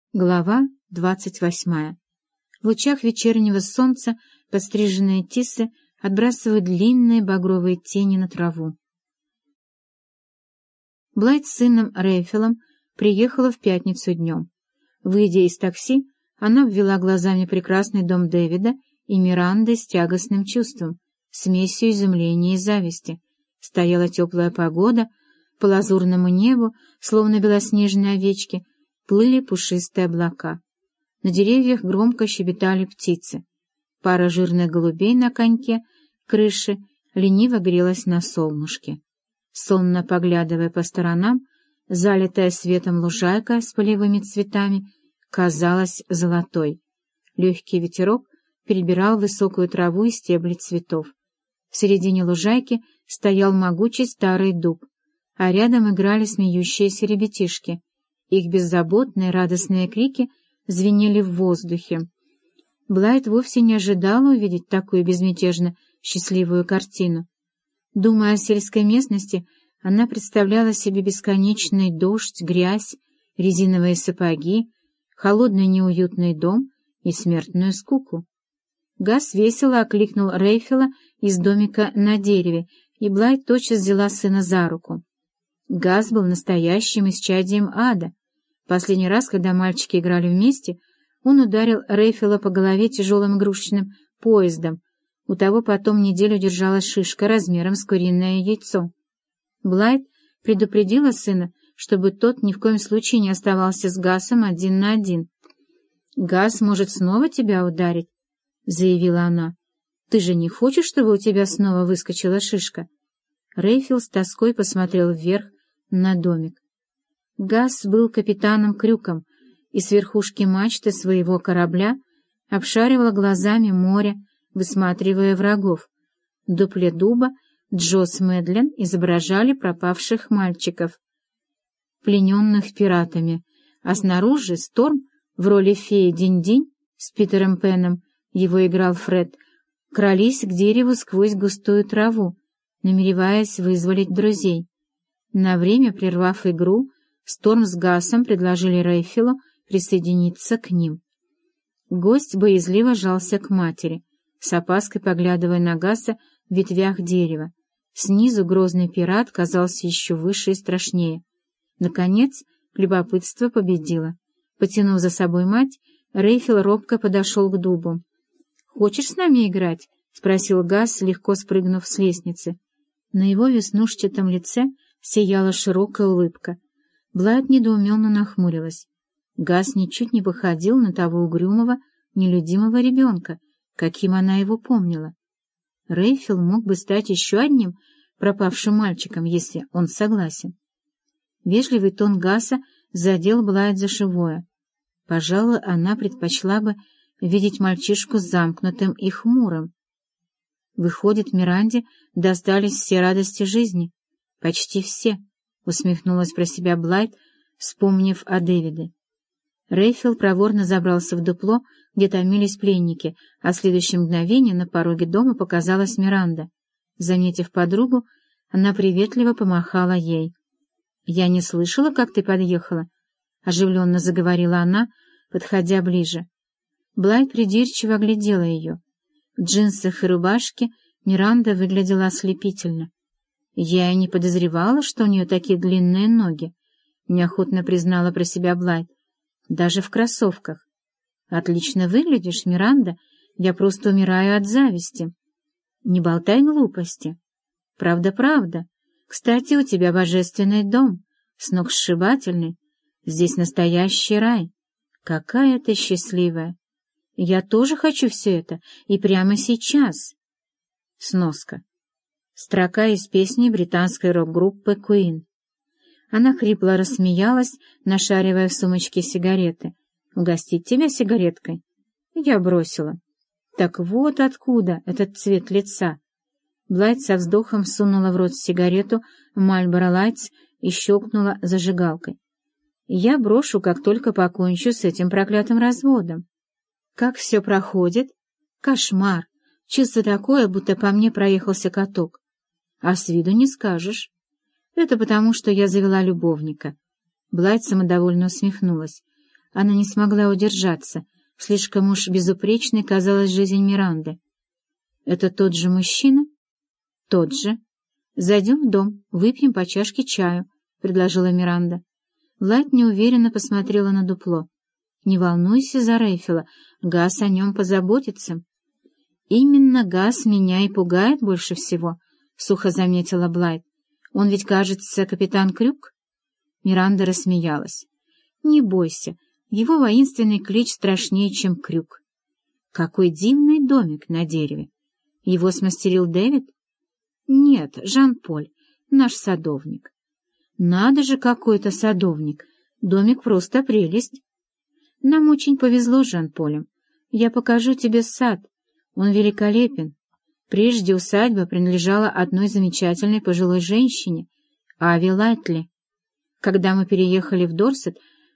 Глава 28. В лучах вечернего солнца подстриженные тисы отбрасывают длинные багровые тени на траву. Блайт с сыном Рейфелом приехала в пятницу днем. Выйдя из такси, она обвела глазами прекрасный дом Дэвида и Миранды с тягостным чувством, смесью изумления и зависти. Стояла теплая погода, по лазурному небу, словно белоснежные овечки, плыли пушистые облака. На деревьях громко щебетали птицы. Пара жирных голубей на коньке крыши лениво грелась на солнышке. Сонно поглядывая по сторонам, залитая светом лужайка с полевыми цветами казалась золотой. Легкий ветерок перебирал высокую траву и стебли цветов. В середине лужайки стоял могучий старый дуб, а рядом играли смеющиеся ребятишки. Их беззаботные радостные крики звенели в воздухе. Блайт вовсе не ожидала увидеть такую безмятежно счастливую картину. Думая о сельской местности, она представляла себе бесконечный дождь, грязь, резиновые сапоги, холодный неуютный дом и смертную скуку. Газ весело окликнул Рейфела из домика на дереве, и Блайт тотчас взяла сына за руку. Газ был настоящим исчадием ада. Последний раз, когда мальчики играли вместе, он ударил Рейфела по голове тяжелым игрушечным поездом. У того потом неделю держалась шишка размером с куриное яйцо. Блайт предупредила сына, чтобы тот ни в коем случае не оставался с Газом один на один. «Газ может снова тебя ударить», — заявила она. «Ты же не хочешь, чтобы у тебя снова выскочила шишка?» Рейфел с тоской посмотрел вверх на домик. Газ был капитаном Крюком и с верхушки мачты своего корабля обшаривал глазами море, высматривая врагов. В дупле дуба Джо с Мэдлин изображали пропавших мальчиков, плененных пиратами, а снаружи Сторм в роли феи Динь-Динь с Питером Пеном, его играл Фред, крались к дереву сквозь густую траву, намереваясь вызволить друзей. На время прервав игру, Сторм с Газом предложили Рейфелу присоединиться к ним. Гость боязливо жался к матери, с опаской поглядывая на Газа в ветвях дерева. Снизу грозный пират казался еще выше и страшнее. Наконец, любопытство победило. Потянув за собой мать, Рейфел робко подошел к дубу. «Хочешь с нами играть?» — спросил Газ, легко спрыгнув с лестницы. На его веснушчатом лице сияла широкая улыбка. Блайт недоуменно нахмурилась. Газ ничуть не походил на того угрюмого, нелюдимого ребенка, каким она его помнила. Рейфел мог бы стать еще одним пропавшим мальчиком, если он согласен. Вежливый тон Газа задел Блайт за живое. Пожалуй, она предпочла бы видеть мальчишку замкнутым и хмурым. Выходит, Миранде достались все радости жизни. Почти все, — усмехнулась про себя Блайт, вспомнив о Дэвиде. Рейфел проворно забрался в дупло, где томились пленники, а в следующее мгновение на пороге дома показалась Миранда. Заметив подругу, она приветливо помахала ей. «Я не слышала, как ты подъехала», — оживленно заговорила она, подходя ближе. Блайт придирчиво оглядела ее. В джинсах и рубашке Миранда выглядела ослепительно. «Я и не подозревала, что у нее такие длинные ноги», — неохотно признала про себя Блайт. «Даже в кроссовках». «Отлично выглядишь, Миранда. Я просто умираю от зависти». «Не болтай глупости». «Правда. Кстати, у тебя божественный дом, сногсшибательный. Здесь настоящий рай. Какая ты счастливая. Я тоже хочу все это, и прямо сейчас». Сноска. Строка из песни британской рок-группы Queen. Она хрипло рассмеялась, нашаривая в сумочке сигареты. «Угостить тебя сигареткой?» Я бросила. «Так вот откуда этот цвет лица». Блайт со вздохом сунула в рот сигарету Marlboro Lights и щелкнула зажигалкой. «Я брошу, как только покончу с этим проклятым разводом». «Как все проходит?» «Кошмар! Чувство такое, будто по мне проехался каток. А с виду не скажешь. Это потому, что я завела любовника». Блайт самодовольно усмехнулась. Она не смогла удержаться, слишком уж безупречной казалась жизнь Миранды. «Это тот же мужчина?» «Тот же. Зайдем в дом, выпьем по чашке чаю», — предложила Миранда. Блайт неуверенно посмотрела на дупло. «Не волнуйся за Рейфела, Гас о нем позаботится». «Именно Гас меня и пугает больше всего», — сухо заметила Блайт. «Он ведь, кажется, капитан Крюк?» Миранда рассмеялась. «Не бойся, его воинственный клич страшнее, чем Крюк». «Какой дивный домик на дереве! Его смастерил Дэвид?» «Нет, Жан-Поль, наш садовник». «Надо же, какой-то садовник! Домик просто прелесть!» «Нам очень повезло с Жан-Полем. Я покажу тебе сад. Он великолепен. Прежде усадьба принадлежала одной замечательной пожилой женщине, Ави Лайтли. Когда мы переехали в Дорсет,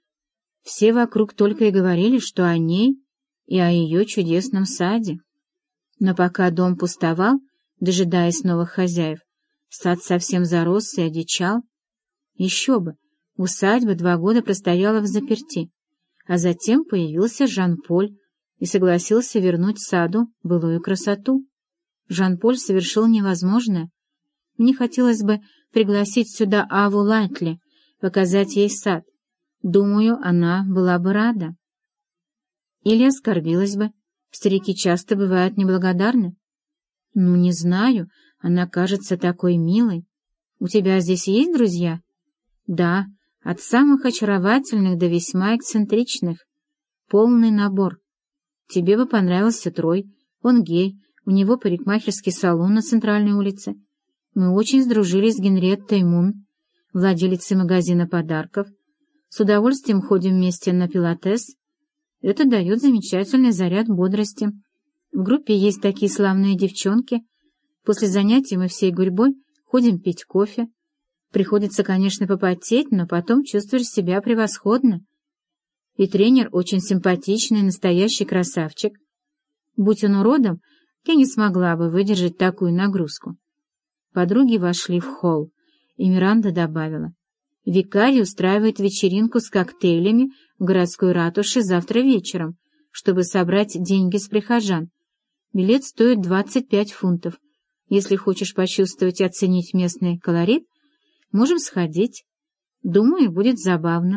все вокруг только и говорили, что о ней и о ее чудесном саде. Но пока дом пустовал, дожидаясь новых хозяев, сад совсем зарос и одичал. Еще бы, усадьба 2 года простояла взаперти, а затем появился Жан-Поль и согласился вернуть саду былую красоту. Жан-Поль совершил невозможное. Мне хотелось бы пригласить сюда Аву Лайтли, показать ей сад. Думаю, она была бы рада. Или оскорбилась бы. Старики часто бывают неблагодарны. Ну, не знаю, она кажется такой милой. У тебя здесь есть друзья? Да, от самых очаровательных до весьма эксцентричных. Полный набор. Тебе бы понравился Трой. Он гей, у него парикмахерский салон на центральной улице. Мы очень сдружились с Генриеттой Мун, владелицей магазина подарков. С удовольствием ходим вместе на пилатес. Это дает замечательный заряд бодрости. В группе есть такие славные девчонки. После занятий мы всей гурьбой ходим пить кофе. Приходится, конечно, попотеть, но потом чувствуешь себя превосходно. И тренер очень симпатичный, настоящий красавчик. Будь он уродом, я не смогла бы выдержать такую нагрузку. Подруги вошли в холл, и Миранда добавила: «Викарий устраивает вечеринку с коктейлями в городской ратуше завтра вечером, чтобы собрать деньги с прихожан. Билет стоит 25 фунтов. Если хочешь почувствовать и оценить местный колорит, можем сходить. Думаю, будет забавно».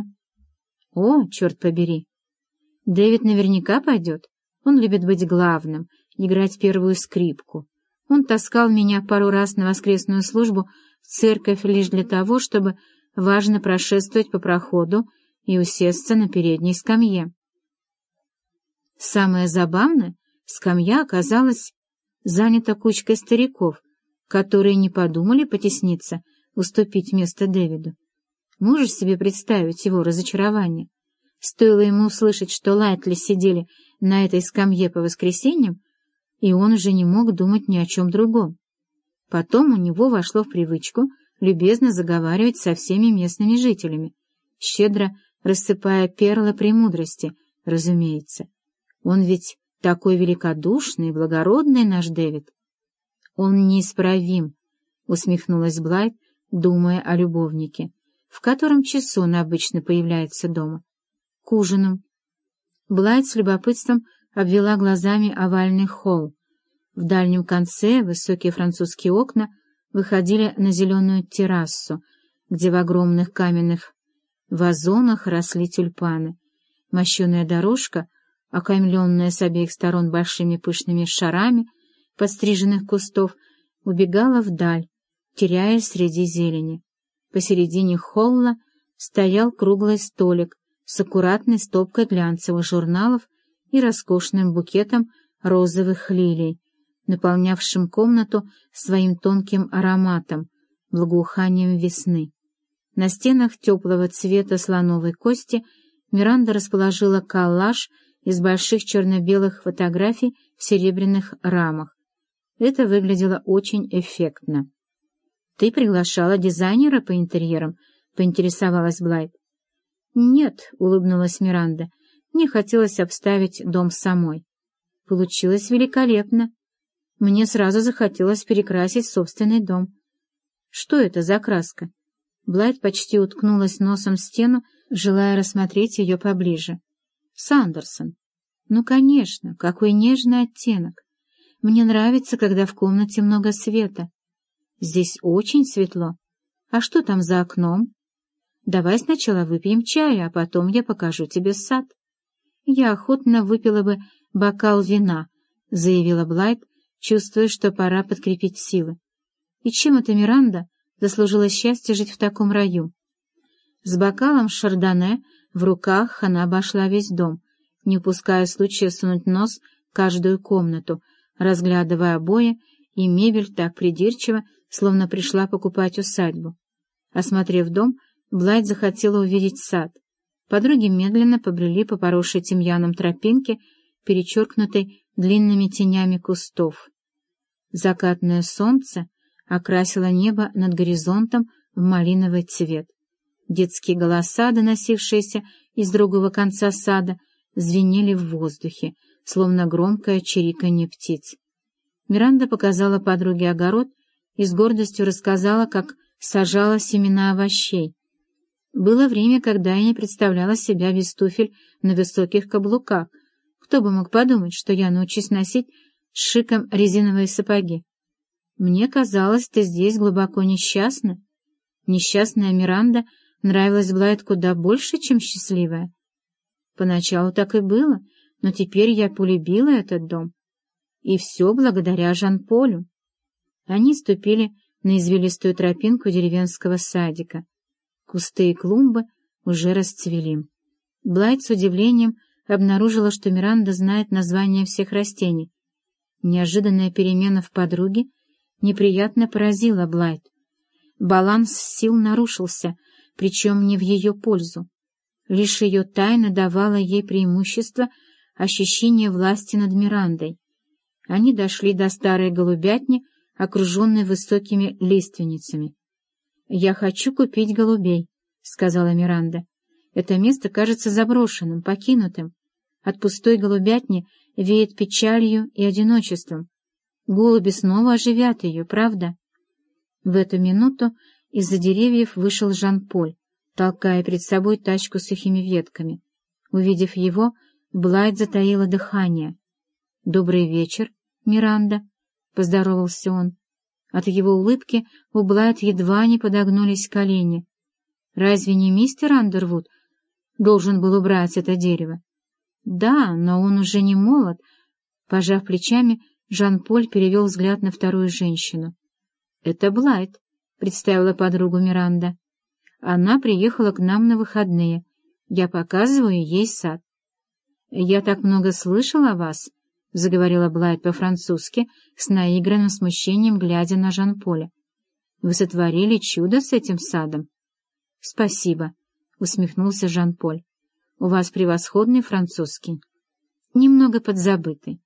«О, черт побери! Дэвид наверняка пойдет. Он любит быть главным, играть первую скрипку. Он таскал меня пару раз на воскресную службу в церковь лишь для того, чтобы важно прошествовать по проходу и усесться на передней скамье. Самое забавное, скамья оказалась занята кучкой стариков, которые не подумали потесниться, уступить место Дэвиду. Можешь себе представить его разочарование? Стоило ему услышать, что Лайтли сидели на этой скамье по воскресеньям, и он уже не мог думать ни о чем другом. Потом у него вошло в привычку любезно заговаривать со всеми местными жителями, щедро рассыпая перлы премудрости, разумеется. Он ведь такой великодушный и благородный наш Дэвид. Он неисправим, усмехнулась Блайт, думая о любовнике. В котором часу он обычно появляется дома? К ужину. Блайт с любопытством обвела глазами овальный холл. В дальнем конце высокие французские окна выходили на зеленую террасу, где в огромных каменных вазонах росли тюльпаны. Мощеная дорожка, окаймленная с обеих сторон большими пышными шарами подстриженных кустов, убегала вдаль, теряясь среди зелени. Посередине холла стоял круглый столик с аккуратной стопкой глянцевых журналов и роскошным букетом розовых лилий, наполнявшим комнату своим тонким ароматом, благоуханием весны. На стенах теплого цвета слоновой кости Миранда расположила коллаж из больших черно-белых фотографий в серебряных рамах. Это выглядело очень эффектно. «Ты приглашала дизайнера по интерьерам?» — поинтересовалась Блайт. «Нет», — улыбнулась Миранда, — «мне хотелось обставить дом самой. Получилось великолепно. Мне сразу захотелось перекрасить собственный дом». «Что это за краска?» Блайт почти уткнулась носом в стену, желая рассмотреть ее поближе. Сандерсон. Ну, конечно, какой нежный оттенок. Мне нравится, когда в комнате много света. Здесь очень светло. А что там за окном? Давай сначала выпьем чая, а потом я покажу тебе сад. Я охотно выпила бы бокал вина, заявила Блайт, чувствуя, что пора подкрепить силы. И чем эта Миранда заслужила счастье жить в таком раю? С бокалом шардоне в руках она обошла весь дом, не упуская случая сунуть нос в каждую комнату, разглядывая обои и мебель так придирчиво, словно пришла покупать усадьбу. Осмотрев дом, Блайт захотела увидеть сад. Подруги медленно побрели по поросшей тимьяном тропинке, перечеркнутой длинными тенями кустов. Закатное солнце окрасило небо над горизонтом в малиновый цвет. Детские голоса, доносившиеся из другого конца сада, звенели в воздухе, словно громкое чириканье птиц. Миранда показала подруге огород и с гордостью рассказала, как сажала семена овощей. Было время, когда я не представляла себя без туфель на высоких каблуках. Кто бы мог подумать, что я научусь носить с шиком резиновые сапоги? Мне казалось, ты здесь глубоко несчастна. Несчастная Миранда нравилась Блайт куда больше, чем счастливая. Поначалу так и было, но теперь я полюбила этот дом. И все благодаря Жан-Полю. Они ступили на извилистую тропинку деревенского садика. Кусты и клумбы уже расцвели. Блайт с удивлением обнаружила, что Миранда знает названия всех растений. Неожиданная перемена в подруге неприятно поразила Блайт. Баланс сил нарушился, причем не в ее пользу. Лишь ее тайна давала ей преимущество ощущения власти над Мирандой. Они дошли до старой голубятни, окруженной высокими лиственницами. «Я хочу купить голубей», — сказала Миранда. «Это место кажется заброшенным, покинутым. От пустой голубятни веет печалью и одиночеством. Голуби снова оживят ее, правда?» В эту минуту из-за деревьев вышел Жан-Поль, толкая перед собой тачку с сухими ветками. Увидев его, Блайт затаила дыхание. «Добрый вечер, Миранда», — поздоровался он. От его улыбки у Блайт едва не подогнулись колени. «Разве не мистер Андервуд должен был убрать это дерево?» «Да, но он уже не молод». Пожав плечами, Жан-Поль перевел взгляд на вторую женщину. «Это Блайт», — представила подругу Миранда. «Она приехала к нам на выходные. Я показываю ей сад». «Я так много слышала о вас», — заговорила Блайт по-французски, с наигранным смущением, глядя на Жан-Поля. «Вы сотворили чудо с этим садом». «Спасибо», — усмехнулся Жан-Поль. «У вас превосходный французский. Немного подзабытый.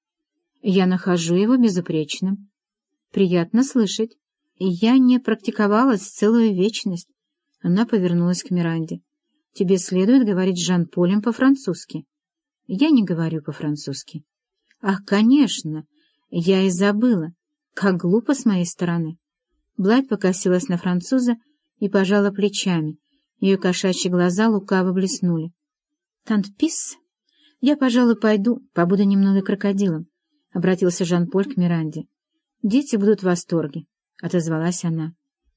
Я нахожу его безупречным». «Приятно слышать. Я не практиковалась целую вечность». Она повернулась к Миранде. «Тебе следует говорить с Жан-Полем по-французски». «Я не говорю по-французски». «Ах, конечно! Я и забыла. Как глупо с моей стороны». Блайт покосилась на француза и пожала плечами. Ее кошачьи глаза лукаво блеснули. «Тант-пис, я, пожалуй, пойду, побуду немного крокодилом», — обратился Жан-Поль к Миранде. «Дети будут в восторге», — отозвалась она.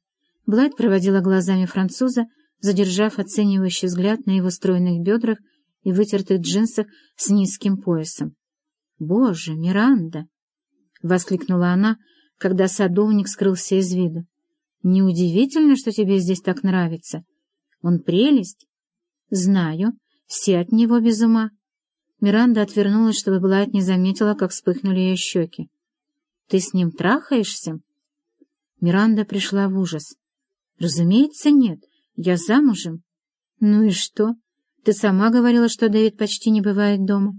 Блайт проводила глазами француза, задержав оценивающий взгляд на его стройных бедрах и вытертых джинсах с низким поясом. «Боже, Миранда!» — воскликнула она, когда садовник скрылся из виду. «Неудивительно, что тебе здесь так нравится. Он прелесть». «Знаю, все от него без ума». Миранда отвернулась, чтобы Блайт не заметила, как вспыхнули ее щеки. «Ты с ним трахаешься?» Миранда пришла в ужас. «Разумеется, нет. Я замужем». «Ну и что? Ты сама говорила, что Дэвид почти не бывает дома».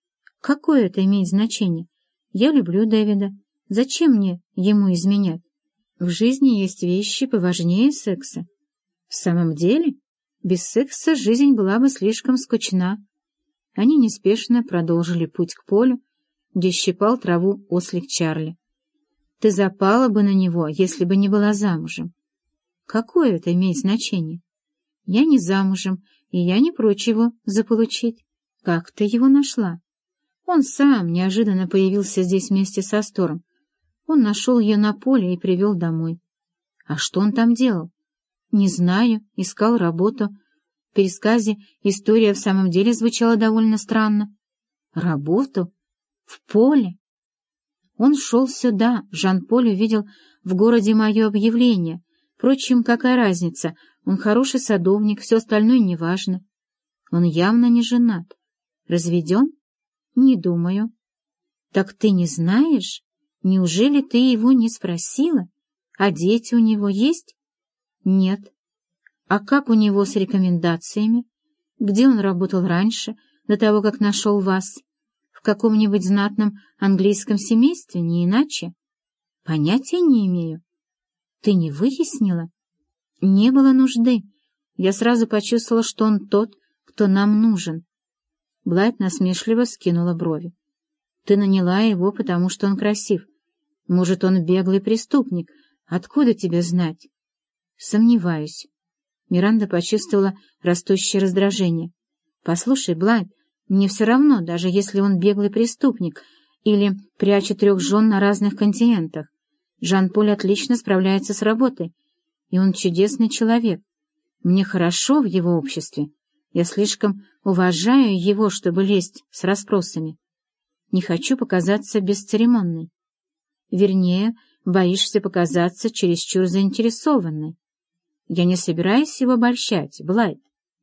«Какое это имеет значение? Я люблю Дэвида. Зачем мне ему изменять? В жизни есть вещи поважнее секса». «В самом деле? Без секса жизнь была бы слишком скучна». Они неспешно продолжили путь к полю, где щипал траву ослик Чарли. «Ты запала бы на него, если бы не была замужем». «Какое это имеет значение? Я не замужем, и я не прочь его заполучить». Как ты его нашла? Он сам неожиданно появился здесь вместе со Стором. Он нашел ее на поле и привел домой. А что он там делал? Не знаю, искал работу. В пересказе история в самом деле звучала довольно странно. Работу? В поле? Он шел сюда. Жан-Поль увидел в городе мое объявление. Впрочем, какая разница? Он хороший садовник, все остальное неважно. Он явно не женат. Разведен? Не думаю. Так ты не знаешь? Неужели ты его не спросила? А дети у него есть? Нет. А как у него с рекомендациями? Где он работал раньше, до того, как нашел вас? В каком-нибудь знатном английском семействе, не иначе? Понятия не имею. Ты не выяснила? Не было нужды. Я сразу почувствовала, что он тот, кто нам нужен. Блайт насмешливо вскинула брови. Ты наняла его, потому что он красив. Может, он беглый преступник. Откуда тебе знать? Сомневаюсь. Миранда почувствовала растущее раздражение. Послушай, Блайт, мне все равно, даже если он беглый преступник или прячет 3 жен на разных континентах. Жан-Поль отлично справляется с работой, и он чудесный человек. Мне хорошо в его обществе. Я слишком уважаю его, чтобы лезть с расспросами. Не хочу показаться бесцеремонной. Вернее, боишься показаться чересчур заинтересованной. Я не собираюсь его обольщать, Блайт.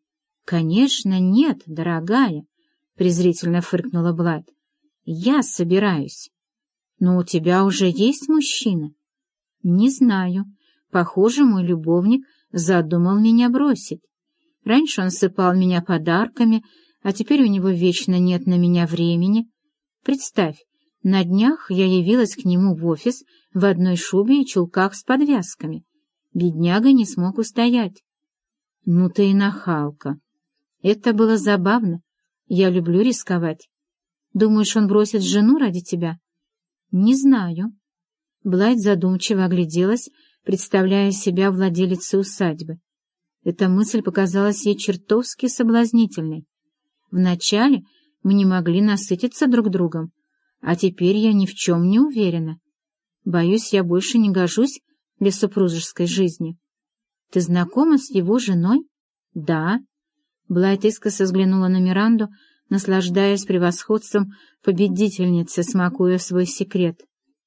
— Конечно, нет, дорогая, — презрительно фыркнула Блайт. — Я собираюсь. Но у тебя уже есть мужчина? — Не знаю. Похоже, мой любовник задумал меня бросить. Раньше он сыпал меня подарками, а теперь у него вечно нет на меня времени. Представь, на днях я явилась к нему в офис в одной шубе и чулках с подвязками. Бедняга не смог устоять. Ну ты и нахалка. Это было забавно. Я люблю рисковать. Думаешь, он бросит жену ради тебя? Не знаю. Блайт задумчиво огляделась, представляя себя владелицей усадьбы. Эта мысль показалась ей чертовски соблазнительной. Вначале мы не могли насытиться друг другом, а теперь я ни в чем не уверена. Боюсь, я больше не гожусь для супружеской жизни. Ты знакома с его женой? Да. Блайт искоса взглянула на Миранду, наслаждаясь превосходством победительницы, смакуя свой секрет.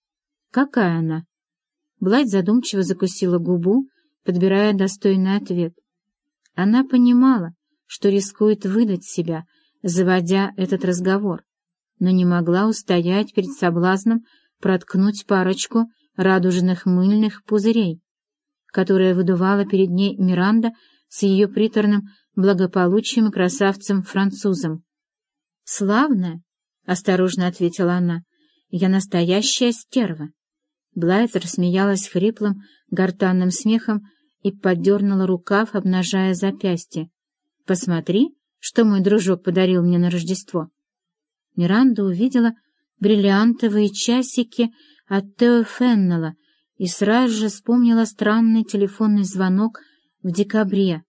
Какая она? Блайт задумчиво закусила губу, подбирая достойный ответ. Она понимала, что рискует выдать себя, заводя этот разговор, но не могла устоять перед соблазном проткнуть парочку радужных мыльных пузырей, которые выдувала перед ней Миранда с ее приторным благополучием и красавцем-французом. «Славная», — осторожно ответила она, — «я настоящая стерва». Блайт рассмеялась хриплым, гортанным смехом и поддернула рукав, обнажая запястье. «Посмотри, что мой дружок подарил мне на Рождество». Миранда увидела бриллиантовые часики от Тео Феннелла и сразу же вспомнила странный телефонный звонок в декабре.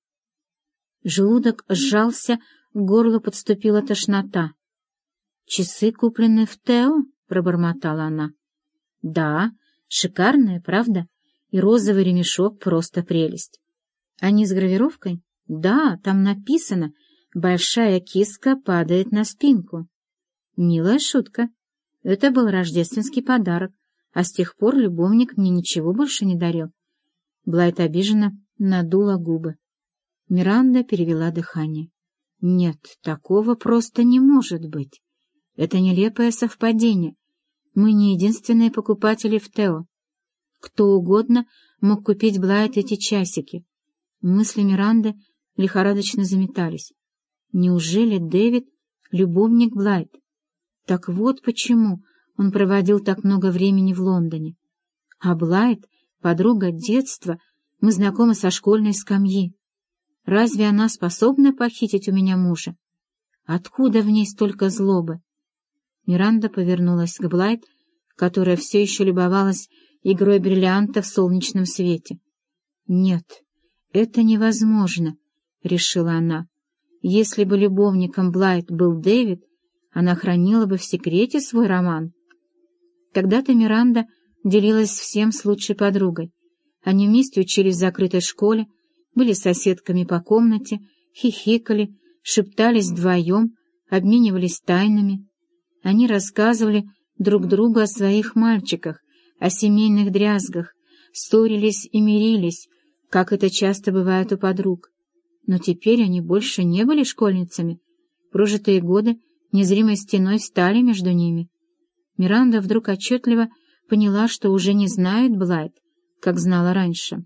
Желудок сжался, к горлу подступила тошнота. «Часы, купленные в Тео?» — пробормотала она. «Да, шикарные, правда? И розовый ремешок — просто прелесть. Они с гравировкой? Да, там написано «Большая киска падает на спинку». Милая шутка. Это был рождественский подарок, а с тех пор любовник мне ничего больше не дарил». Блайт обиженно надула губы. Миранда перевела дыхание. «Нет, такого просто не может быть. Это нелепое совпадение. Мы не единственные покупатели в Тео. Кто угодно мог купить Блайт эти часики». Мысли Миранды лихорадочно заметались. Неужели Дэвид — любовник Блайт? Так вот почему он проводил так много времени в Лондоне. А Блайт — подруга детства, мы знакомы со школьной скамьи. Разве она способна похитить у меня мужа? Откуда в ней столько злобы? Миранда повернулась к Блайт, которая все еще любовалась игрой бриллиантов в солнечном свете. «Нет, это невозможно», — решила она. Если бы любовником Блайт был Дэвид, она хранила бы в секрете свой роман. Когда-то Миранда делилась всем с лучшей подругой. Они вместе учились в закрытой школе, были соседками по комнате, хихикали, шептались вдвоем, обменивались тайнами. Они рассказывали друг другу о своих мальчиках, о семейных дрязгах, ссорились и мирились, как это часто бывает у подруг. Но теперь они больше не были школьницами. Прожитые годы незримой стеной встали между ними. Миранда вдруг отчетливо поняла, что уже не знает Блайт, как знала раньше.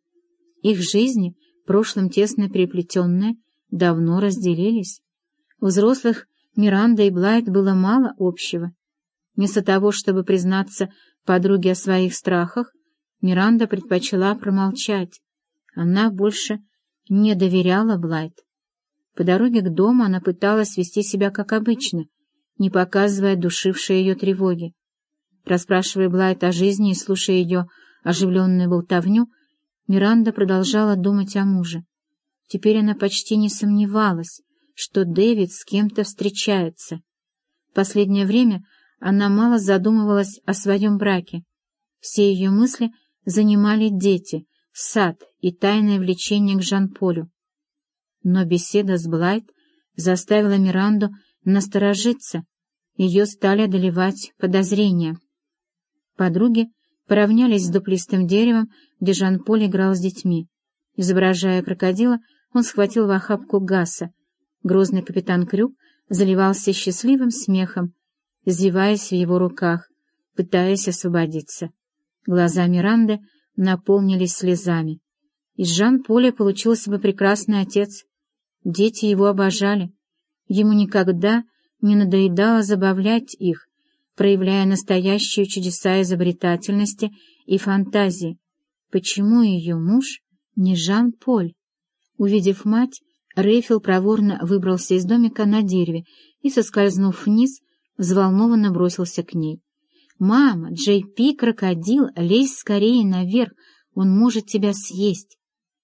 Их жизни, в прошлом тесно переплетенные, давно разделились. У взрослых Миранды и Блайт было мало общего. Вместо того, чтобы признаться подруге о своих страхах, Миранда предпочла промолчать. Она больше не доверяла Блайт. По дороге к дому она пыталась вести себя как обычно, не показывая душившей ее тревоги. Расспрашивая Блайт о жизни и слушая ее оживленную болтовню, Миранда продолжала думать о муже. Теперь она почти не сомневалась, что Дэвид с кем-то встречается. В последнее время она мало задумывалась о своем браке. Все ее мысли занимали дети, сад и тайное влечение к Жан-Полю. Но беседа с Блайт заставила Миранду насторожиться, ее стали одолевать подозрения. Подруги поравнялись с дуплистым деревом, где Жан-Поль играл с детьми. Изображая крокодила, он схватил в охапку Гаса. Грозный капитан Крюк заливался счастливым смехом, извиваясь в его руках, пытаясь освободиться. Глаза Миранды наполнились слезами. Из Жан-Поля получился бы прекрасный отец. Дети его обожали. Ему никогда не надоедало забавлять их, проявляя настоящие чудеса изобретательности и фантазии. Почему ее муж не Жан-Поль? Увидев мать, Рейфел проворно выбрался из домика на дереве и, соскользнув вниз, взволнованно бросился к ней. «Мама, Джей Пи, крокодил, лезь скорее наверх, он может тебя съесть».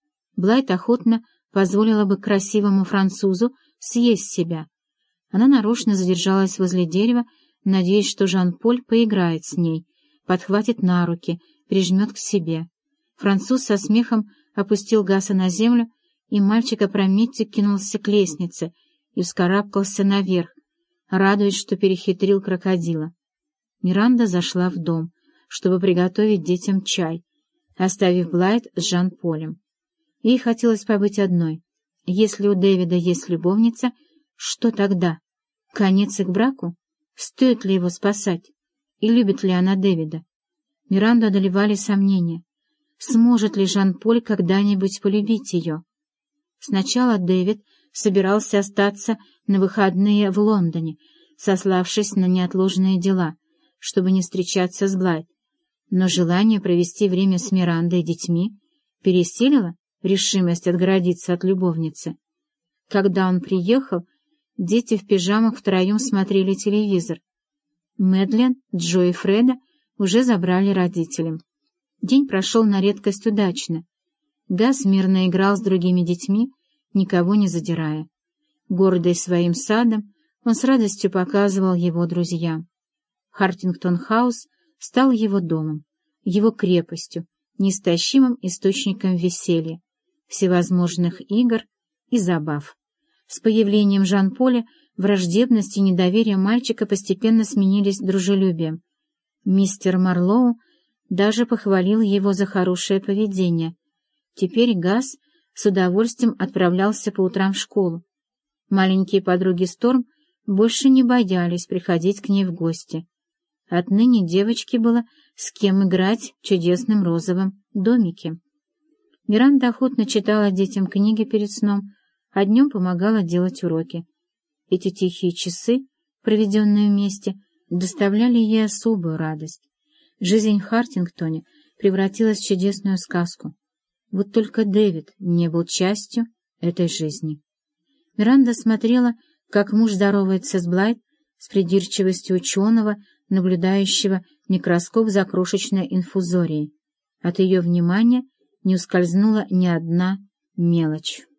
Блайт охотно позволила бы красивому французу съесть себя. Она нарочно задержалась возле дерева, надеясь, что Жан-Поль поиграет с ней, подхватит на руки, прижмет к себе. Француз со смехом опустил Гаса на землю, и мальчик опрометью кинулся к лестнице и вскарабкался наверх, радуясь, что перехитрил крокодила. Миранда зашла в дом, чтобы приготовить детям чай, оставив Блайт с Жан-Полем. Ей хотелось побыть одной. Если у Дэвида есть любовница, что тогда? Конец их браку? Стоит ли его спасать? И любит ли она Дэвида? Миранду одолевали сомнения. Сможет ли Жан-Поль когда-нибудь полюбить ее? Сначала Дэвид собирался остаться на выходные в Лондоне, сославшись на неотложные дела, чтобы не встречаться с Блайт. Но желание провести время с Мирандой и детьми пересилило решимость отгородиться от любовницы. Когда он приехал, дети в пижамах втроем смотрели телевизор. Мэдлен, Джо и Фреда уже забрали родителям. День прошел на редкость удачно. Гас мирно играл с другими детьми, никого не задирая. Гордый своим садом, он с радостью показывал его друзьям. Хартингтон-хаус стал его домом, его крепостью, неистощимым источником веселья, всевозможных игр и забав. С появлением Жан-Поля враждебность и недоверие мальчика постепенно сменились дружелюбием. Мистер Марлоу даже похвалил его за хорошее поведение. Теперь Гас с удовольствием отправлялся по утрам в школу. Маленькие подруги Сторм больше не боялись приходить к ней в гости. Отныне девочке было с кем играть в чудесном розовом домике. Миранда охотно читала детям книги перед сном, а днем помогала делать уроки. Эти тихие часы, проведенные вместе, доставляли ей особую радость. Жизнь в Хартингтоне превратилась в чудесную сказку. Вот только Дэвид не был частью этой жизни. Миранда смотрела, как муж здоровается с Блайт с придирчивостью ученого, наблюдающего микроскоп за крошечной инфузорией. От ее внимания не ускользнула ни одна мелочь.